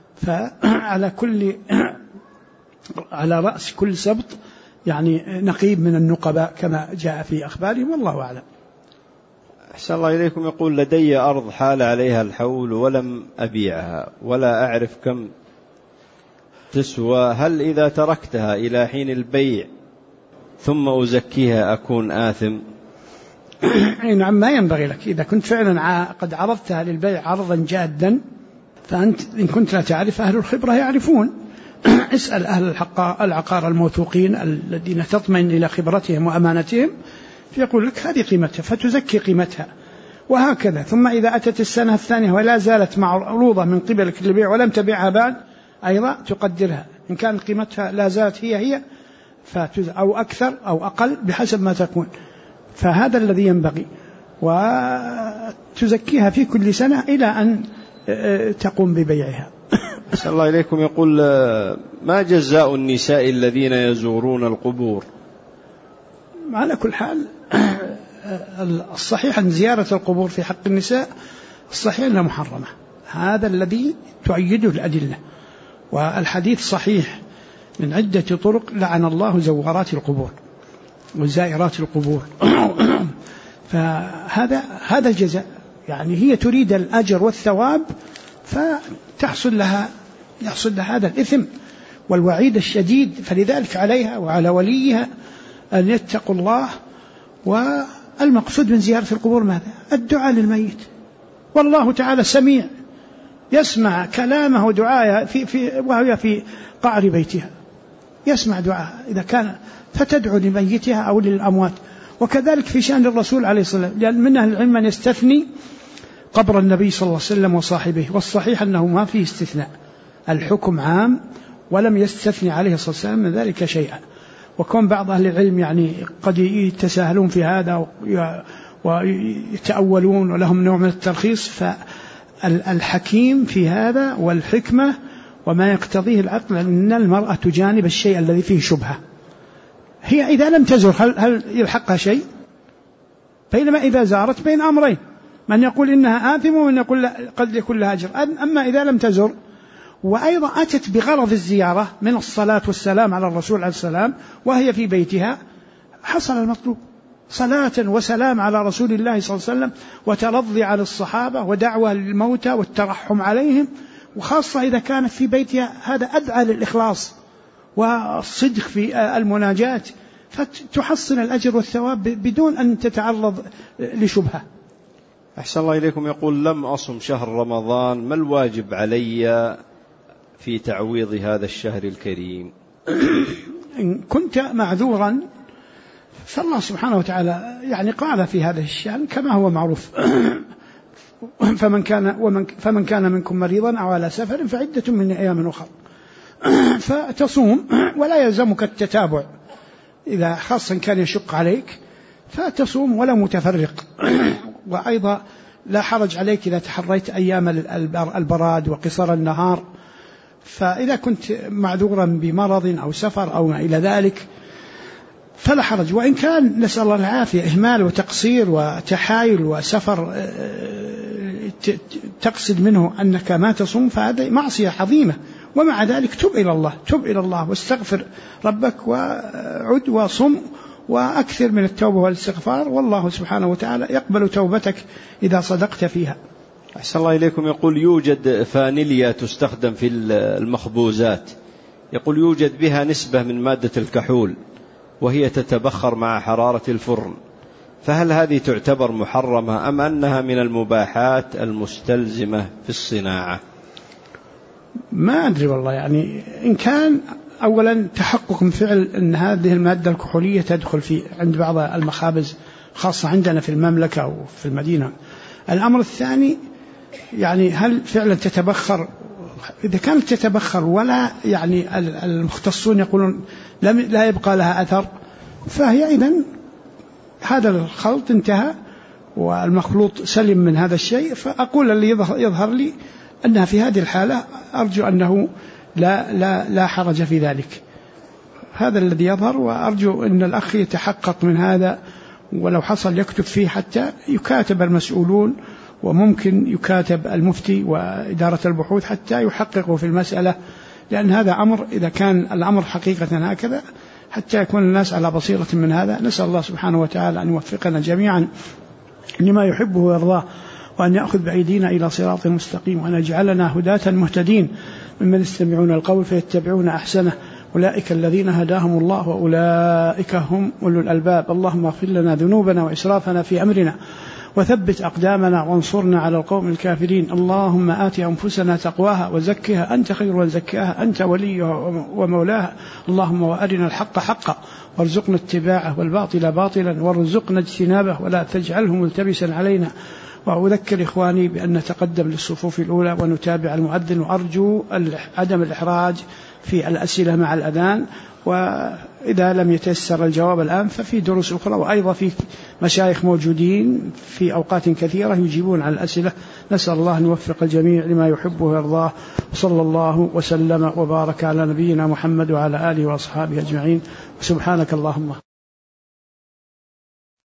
على رأس كل سبط يعني نقيب من النقباء كما جاء في أخبارهم، والله أعلم. أحسن الله إليكم. يقول لدي أرض حال عليها الحول ولم أبيعها ولا أعرف كم تسوى، هل إذا تركتها إلى حين البيع ثم أزكيها أكون آثم؟ نعم، ما ينبغي لك. إذا كنت فعلا قد عرضتها للبيع عرضا جادا، فأنت إن كنت لا تعرف أهل الخبرة يعرفون، اسأل أهل العقار الموثوقين الذين تطمئن إلى خبرتهم وأمانتهم، فيقول لك هذه قيمتها فتزكي قيمتها، وهكذا. ثم إذا أتت السنة الثانية ولا زالت معروضة من قبلك للبيع ولم تبيعها بعد، أيضا تقدرها إن كان قيمتها لا زالت هي أو أكثر أو أقل بحسب ما تكون، فهذا الذي ينبغي، وتزكيها في كل سنة إلى أن تقوم ببيعها. أسأل الله إليكم. يقول ما جزاء النساء الذين يزورون القبور؟ على كل حال الصحيح أن زيارة القبور في حق النساء الصحيح أنها محرمة، هذا الذي تؤيده الأدلة، والحديث صحيح من عدة طرق: لعن الله زوارات القبور وزائرات القبور. فهذا الجزاء، يعني هي تريد الأجر والثواب فتحصل لها هذا الإثم والوعيد الشديد. فلذلك عليها وعلى وليها أن يتقوا الله. والمقصود من زيارة القبور ماذا؟ الدعاء للميت، والله تعالى سميع يسمع كلامه ودعاءها وهي في قعر بيتها، يسمع دعاء إذا كان، فتدعو لميتها أو للأموات. وكذلك في شأن الرسول عليه الصلاة والسلام، لأن من أهل العلم من يستثني قبر النبي صلى الله عليه وسلم وصاحبه، والصحيح أنه ما فيه استثناء، الحكم عام ولم يستثني عليه الصلاة والسلام من ذلك شيئا. وكون بعض أهل العلم يعني قد يتساهلون في هذا ويتأولون ولهم نوع من الترخيص، فالحكيم في هذا والحكمة وما يقتضيه العقل أن المرأة تجانب الشيء الذي فيه شبهة. هي إذا لم تزر هل يلحقها شيء؟ بينما إذا زارت بين أمرين، من يقول إنها آثمة ومن يقول قد يكون لها أجر. أما إذا لم تزر وأيضا أتت بغرض الزيارة من الصلاة والسلام على الرسول عليه السلام وهي في بيتها، حصل المطلوب: صلاة وسلام على رسول الله صلى الله عليه وسلم، وترضي على الصحابة، ودعوة للموتى والترحم عليهم، وخاصة إذا كانت في بيتها، هذا أدعى للإخلاص والصدق في المناجاة، فتحصل الأجر والثواب بدون أن تتعرض لشبهة. أحسن الله إليكم. يقول: لم أصم شهر رمضان، ما الواجب علي في تعويض هذا الشهر الكريم؟ إن كنت معذورا فالله سبحانه وتعالى يعني قال في هذا الشأن كما هو معروف: فمن كان منكم مريضا أو على سفر فعدة من أيام أخرى. فتصوم ولا يلزمك التتابع، إذا خاصة كان يشق عليك فتصوم ولا متفرق. وأيضا لا حرج عليك إذا تحريت أيام البراد وقصر النهار. فإذا كنت معذورا بمرض أو سفر أو ما إلى ذلك فلا حرج. وإن كان نسأل الله العافية إهمال وتقصير وتحايل وسفر تقصد منه أنك ما تصوم، فهذا معصية عظيمة. ومع ذلك تب إلى الله واستغفر ربك وعد وصم وأكثر من التوبة والاستغفار، والله سبحانه وتعالى يقبل توبتك إذا صدقت فيها. أحسن الله إليكم. يقول: يوجد فانيليا تستخدم في المخبوزات، يقول يوجد بها نسبة من مادة الكحول وهي تتبخر مع حرارة الفرن، فهل هذه تعتبر محرمة أم أنها من المباحات المستلزمة في الصناعة؟ ما أدري والله، يعني إن كان أولا تحقق من فعل أن هذه المادة الكحولية تدخل في عند بعض المخابز خاصة عندنا في المملكة وفي المدينة. الأمر الثاني يعني هل فعلا تتبخر؟ إذا كانت تتبخر ولا يعني المختصون يقولون لا يبقى لها أثر، فهي إذن هذا الخلط انتهى والمخلوط سلم من هذا الشيء. فأقول اللي يظهر لي أنها في هذه الحالة أرجو أنه لا حرج في ذلك، هذا الذي يظهر. وأرجو أن الأخ يتحقق من هذا، ولو حصل يكتب فيه حتى يكاتب المسؤولون، وممكن يكاتب المفتي وإدارة البحوث حتى يحققوا في المسألة، لأن هذا أمر إذا كان الأمر حقيقة هكذا حتى يكون الناس على بصيرة من هذا. نسأل الله سبحانه وتعالى أن يوفقنا جميعا لما يحبه ويرضاه، وأن يأخذ بأيدينا إلى صراط مستقيم، وأن يجعلنا هداة مهتدين ممن يستمعون القول فيتبعون أحسنه، أولئك الذين هداهم الله وأولئك هم أولو الألباب. اللهم اغفر لنا ذنوبنا وإسرافنا في أمرنا، وثبت أقدامنا وانصرنا على القوم الكافرين. اللهم آت أنفسنا تقواها وزكها أنت خير من زكاها، أنت وليها ومولاها. اللهم وأرنا الحق حقا وارزقنا اتباعه، والباطل باطلا وارزقنا اجتنابه، ولا تجعله ملتبسا علينا. وأذكر إخواني بأن نتقدم للصفوف الأولى ونتابع المؤذن، وأرجو عدم الإحراج في الأسئلة مع الأذان، وإذا لم يتيسر الجواب الآن ففي دروس أخرى، وأيضا في مشايخ موجودين في أوقات كثيرة يجيبون على الأسئلة. نسأل الله أن يوفق الجميع لما يحبه ويرضاه، وصلى الله وسلم وبارك على نبينا محمد وعلى آله وأصحابه أجمعين. سبحانك اللهم